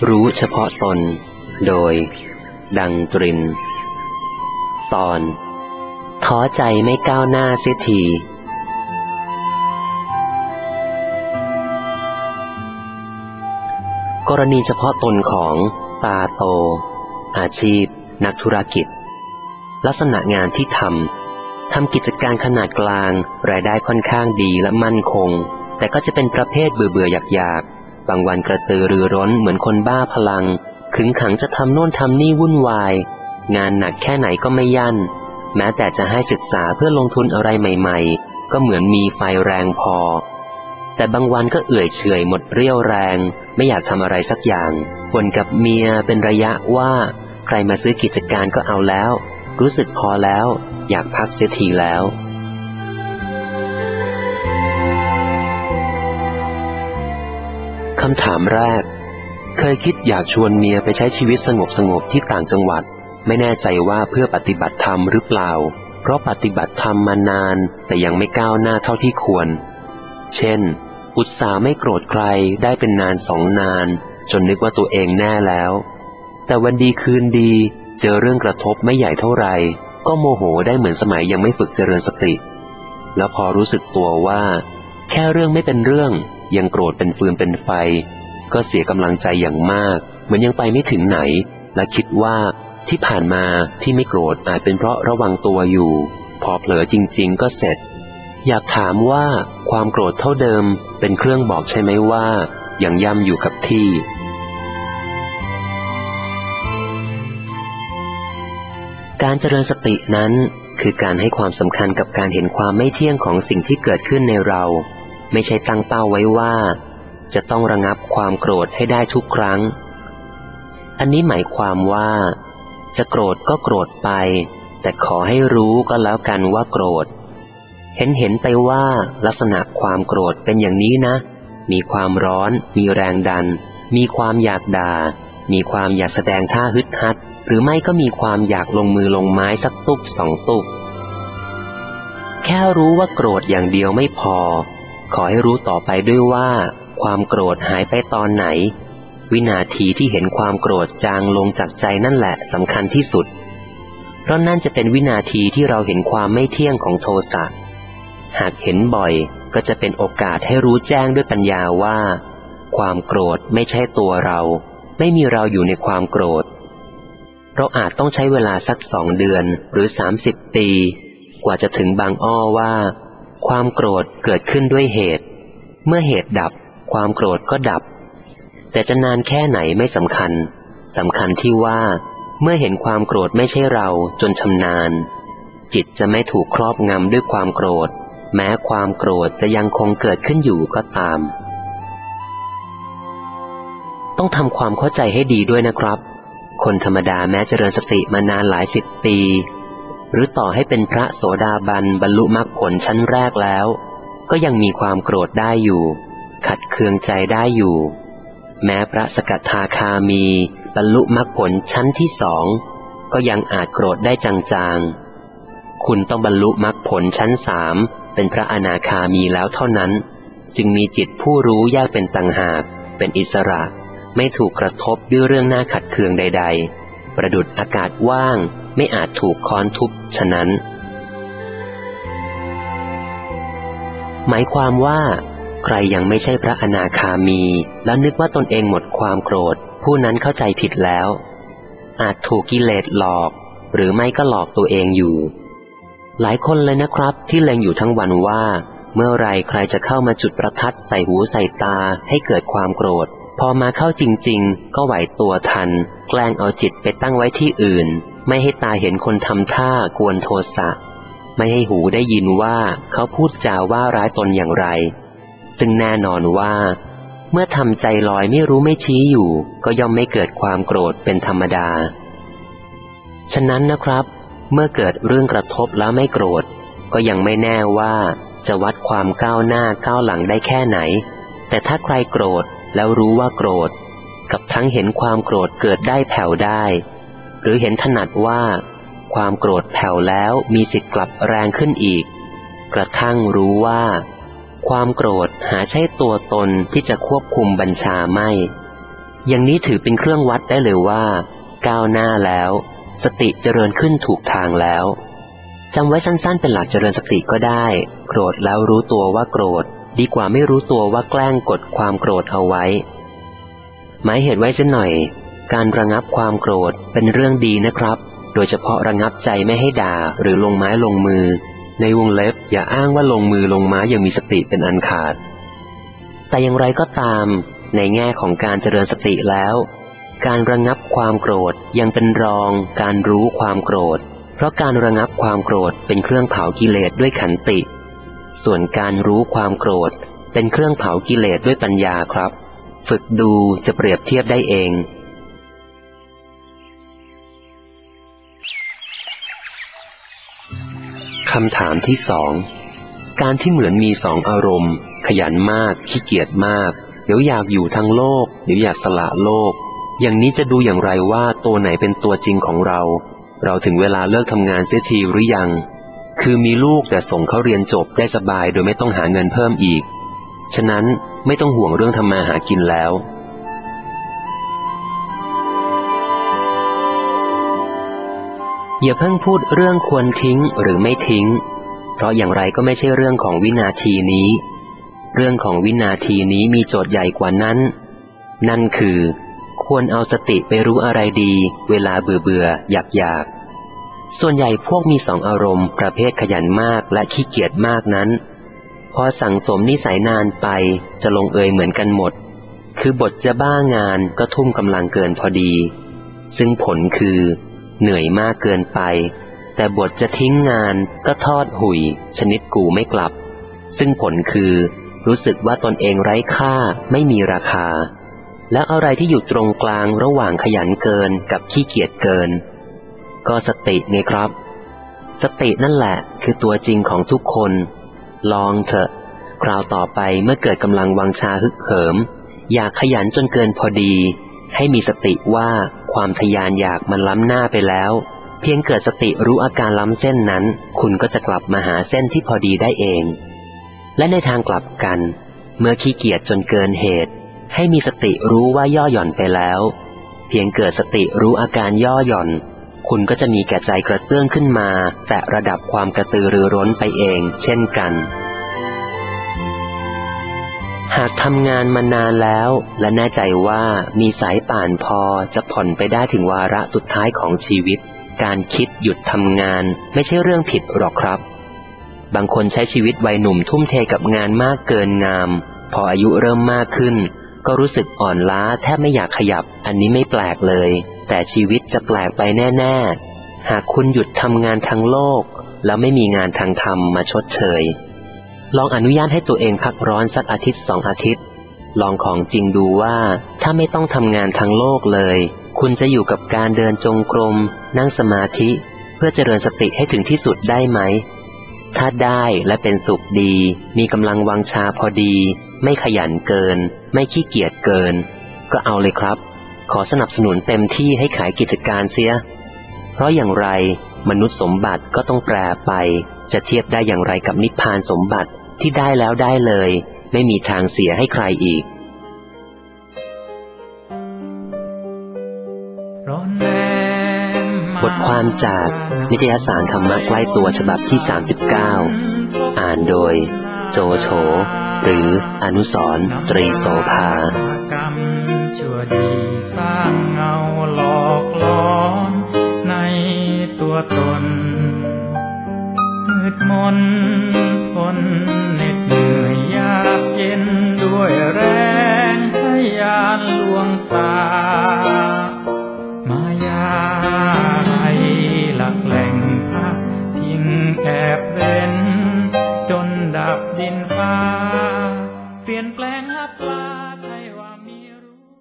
รู้เฉพาะตนโดยดังตรินตอนท้อใจไม่ก้าวหน้าเสียทีกรณีเฉพาะตนของตาโตอาชีพนักธุรกิจลักษณะงานที่ทำกิจการขนาดกลางรายได้ค่อนข้างดีและมั่นคงแต่ก็จะเป็นประเภทเบื่ออยากบางวันกระตือรือร้นเหมือนคนบ้าพลังขึงขังจะทำโน่นทำนี่วุ่นวายงานหนักแค่ไหนก็ไม่ยั่นแม้แต่จะให้ศึกษาเพื่อลงทุนอะไรใหม่ๆก็เหมือนมีไฟแรงพอแต่บางวันก็เอื่อยเฉอยหมดเรี่ยวแรงไม่อยากทำอะไรสักอย่างบ่นกับเมียเป็นระยะว่าใครมาซื้อกิจการก็เอาแล้วรู้สึกพอแล้วอยากพักเสียทีแล้วคำถามแรกเคยคิดอยากชวนเมียไปใช้ชีวิตสงบที่ต่างจังหวัดไม่แน่ใจว่าเพื่อปฏิบัติธรรมหรือเปล่าเพราะปฏิบัติธรรมมานานแต่ยังไม่ก้าวหน้าเท่าที่ควรเช่นอุตส่าห์ไม่โกรธใครได้เป็นนาน2 นานจนนึกว่าตัวเองแน่แล้วแต่วันดีคืนดีเจอเรื่องกระทบไม่ใหญ่เท่าไหร่ก็โมโหได้เหมือนสมัยยังไม่ฝึกเจริญสติแล้วพอรู้สึกตัวว่าแค่เรื่องไม่เป็นเรื่องยังโกรธเป็นฟืนเป็นไฟก็เสียกำลังใจอย่างมากเหมือนยังไปไม่ถึงไหนและคิดว่าที่ผ่านมาที่ไม่โกรธอาจเป็นเพราะระวังตัวอยู่พอเผลอจริงๆก็เสร็จอยากถามว่าความโกรธเท่าเดิมเป็นเครื่องบอกใช่ไหมว่ายังย่ำอยู่กับที่การเจริญสตินั้นคือการให้ความสำคัญกับการเห็นความไม่เที่ยงของสิ่งที่เกิดขึ้นในเราไม่ใช่ตั้งเป้าไว้ว่าจะต้องระงับความโกรธให้ได้ทุกครั้งอันนี้หมายความว่าจะโกรธก็โกรธไปแต่ขอให้รู้ก็แล้วกันว่าโกรธเห็นไปว่าลักษณะความโกรธเป็นอย่างนี้นะมีความร้อนมีแรงดันมีความอยากด่ามีความอยากแสดงท่าฮึดฮัดหรือไม่ก็มีความอยากลงมือลงไม้สักตุ๊บ2 ตุ๊บแค่รู้ว่าโกรธอย่างเดียวไม่พอขอให้รู้ต่อไปด้วยว่าความโกรธหายไปตอนไหนวินาทีที่เห็นความโกรธจางลงจากใจนั่นแหละสำคัญที่สุดเพราะนั่นจะเป็นวินาทีที่เราเห็นความไม่เที่ยงของโทสะหากเห็นบ่อยก็จะเป็นโอกาสให้รู้แจ้งด้วยปัญญาว่าความโกรธไม่ใช่ตัวเราไม่มีเราอยู่ในความโกรธเราอาจต้องใช้เวลาสัก2 เดือนหรือ30 ปีกว่าจะถึงบางอ้อว่าความโกรธเกิดขึ้นด้วยเหตุเมื่อเหตุดับความโกรธก็ดับแต่จะนานแค่ไหนไม่สำคัญที่ว่าเมื่อเห็นความโกรธไม่ใช่เราจนชำนาญจิตจะไม่ถูกครอบงำด้วยความโกรธแม้ความโกรธจะยังคงเกิดขึ้นอยู่ก็ตามต้องทำความเข้าใจให้ดีด้วยนะครับคนธรรมดาแม้เจริญสติมานานหลาย10 ปีหรือต่อให้เป็นพระโสดาบันบรรลุมรรคผลชั้นแรกแล้วก็ยังมีความโกรธได้อยู่ขัดเคืองใจได้อยู่แม้พระสกทาคามีบรรลุมรรคผลชั้นที่2ก็ยังอาจโกรธได้จางๆคุณต้องบรรลุมรรคผลชั้น3เป็นพระอนาคามีแล้วเท่านั้นจึงมีจิตผู้รู้แยกเป็นต่างหากเป็นอิสระไม่ถูกกระทบด้วยเรื่องน่าขัดเคืองใดๆประดุจอากาศว่างไม่อาจถูกค้อนทุบฉะนั้นหมายความว่าใครยังไม่ใช่พระอนาคามีแล้วนึกว่าตนเองหมดความโกรธผู้นั้นเข้าใจผิดแล้วอาจถูกกิเลสหลอกหรือไม่ก็หลอกตัวเองอยู่หลายคนเลยนะครับที่เล็งอยู่ทั้งวันว่าเมื่อไรใครจะเข้ามาจุดประทัดใส่หูใส่ตาให้เกิดความโกรธพอมาเข้าจริงๆก็ไหวตัวทันแกล้งเอาจิตไปตั้งไว้ที่อื่นไม่ให้ตาเห็นคนทำท่ากวนโทสะไม่ให้หูได้ยินว่าเขาพูดจาว่าร้ายตนอย่างไรซึ่งแน่นอนว่าเมื่อทำใจลอยไม่รู้ไม่ชี้อยู่ก็ย่อมไม่เกิดความโกรธเป็นธรรมดาฉะนั้นนะครับเมื่อเกิดเรื่องกระทบแล้วไม่โกรธก็ยังไม่แน่ว่าจะวัดความก้าวหน้าก้าวหลังได้แค่ไหนแต่ถ้าใครโกรธแล้วรู้ว่าโกรธกับทั้งเห็นความโกรธเกิดได้แผ่วได้หรือเห็นถนัดว่าความโกรธแผ่วแล้วมีสิทธิ์กลับแรงขึ้นอีกกระทั่งรู้ว่าความโกรธหาใช่ตัวตนที่จะควบคุมบัญชาไม่อย่างนี้ถือเป็นเครื่องวัดได้เลยว่าก้าวหน้าแล้วสติเจริญขึ้นถูกทางแล้วจำไว้สั้นๆเป็นหลักเจริญสติก็ได้โกรธแล้วรู้ตัวว่าโกรธดีกว่าไม่รู้ตัวว่าแกล้งกดความโกรธเอาไว้หมายเหตุไว้เสียหน่อยการระงับความโกรธเป็นเรื่องดีนะครับโดยเฉพาะระงับใจไม่ให้ด่าหรือลงไม้ลงมือในวงเล็บอย่าอ้างว่าลงมือลงไม้ยังมีสติเป็นอันขาดแต่อย่างไรก็ตามในแง่ของการเจริญสติแล้วการระงับความโกรธยังเป็นรองการรู้ความโกรธเพราะการระงับความโกรธเป็นเครื่องเผากิเลสด้วยขันติส่วนการรู้ความโกรธเป็นเครื่องเผากิเลสด้วยปัญญาครับฝึกดูจะเปรียบเทียบได้เองคำถามที่สองการที่เหมือนมีสองอารมณ์ขยันมากขี้เกียจมากเดี๋ยวอยากอยู่ทั้งโลกเดี๋ยวอยากสละโลกอย่างนี้จะดูอย่างไรว่าตัวไหนเป็นตัวจริงของเราถึงเวลาเลิกทำงานเสียทีหรือยังคือมีลูกแต่ส่งเขาเรียนจบได้สบายโดยไม่ต้องหาเงินเพิ่มอีกฉะนั้นไม่ต้องห่วงเรื่องทำมาหากินแล้วอย่าเพิ่งพูดเรื่องควรทิ้งหรือไม่ทิ้งเพราะอย่างไรก็ไม่ใช่เรื่องของวินาทีนี้เรื่องของวินาทีนี้มีโจทย์ใหญ่กว่านั้นนั่นคือควรเอาสติไปรู้อะไรดีเวลาเบื่ออยากส่วนใหญ่พวกมีสองอารมณ์ประเภทขยันมากและขี้เกียจมากนั้นพอสั่งสมนิสัยนานไปจะลงเอยเหมือนกันหมดคือบทจะบ้างานก็ทุ่มกำลังเกินพอดีซึ่งผลคือเหนื่อยมากเกินไปแต่บทจะทิ้งงานก็ทอดหุ่ยชนิดกูไม่กลับซึ่งผลคือรู้สึกว่าตนเองไร้ค่าไม่มีราคาแล้วอะไรที่อยู่ตรงกลางระหว่างขยันเกินกับขี้เกียจเกินก็สติไงครับสตินั่นแหละคือตัวจริงของทุกคนลองเถอะคราวต่อไปเมื่อเกิดกำลังวังชาฮึกเหิมอยากขยันจนเกินพอดีให้มีสติว่าความทยานอยากมันล้ำหน้าไปแล้วเพียงเกิดสติรู้อาการล้ำเส้นนั้นคุณก็จะกลับมาหาเส้นที่พอดีได้เองและในทางกลับกันเมื่อขี้เกียจจนเกินเหตุให้มีสติรู้ว่าย่อหย่อนไปแล้วเพียงเกิดสติรู้อาการย่อหย่อนคุณก็จะมีแก่ใจกระเตื้องขึ้นมาแต่ระดับความกระตือรือร้นไปเองเช่นกันหากทำงานมานานแล้วและแน่ใจว่ามีสายป่านพอจะผ่อนไปได้ถึงวาระสุดท้ายของชีวิตการคิดหยุดทำงานไม่ใช่เรื่องผิดหรอกครับบางคนใช้ชีวิตวัยหนุ่มทุ่มเทกับงานมากเกินงามพออายุเริ่มมากขึ้นก็รู้สึกอ่อนล้าแทบไม่อยากขยับอันนี้ไม่แปลกเลยแต่ชีวิตจะแปลกไปแน่ๆหากคุณหยุดทำงานทางโลกแล้วไม่มีงานทางธรรมมาชดเชยลองอนุญาตให้ตัวเองพักร้อนสักอาทิตย์2 อาทิตย์ลองของจริงดูว่าถ้าไม่ต้องทำงานทางโลกเลยคุณจะอยู่กับการเดินจงกรมนั่งสมาธิเพื่อเจริญสติให้ถึงที่สุดได้ไหมถ้าได้และเป็นสุขดีมีกำลังวังชาพอดีไม่ขยันเกินไม่ขี้เกียจเกินก็เอาเลยครับขอสนับสนุนเต็มที่ให้ขายกิจการเสียเพราะอย่างไรมนุษย์สมบัติก็ต้องแปรไปจะเทียบได้อย่างไรกับนิพพานสมบัติที่ได้แล้วได้เลยไม่มีทางเสียให้ใครอีกบทความจากนิตยสารธรรมะใกล้ตัวฉบับที่39อ่านโดยโจโฉหรืออนุสรณ์ตรีโสภาชั่วดีสร้างเงาหลอกหลอนในตัวตนมืดมนทนเหน็ดเหนื่อยยากเย็นด้วยแรงทะยานลวงตามายาให้หลักแหล่งพักพิงแอบเร้นจนดับดินฟ้าเปลี่ยนแปลงลับ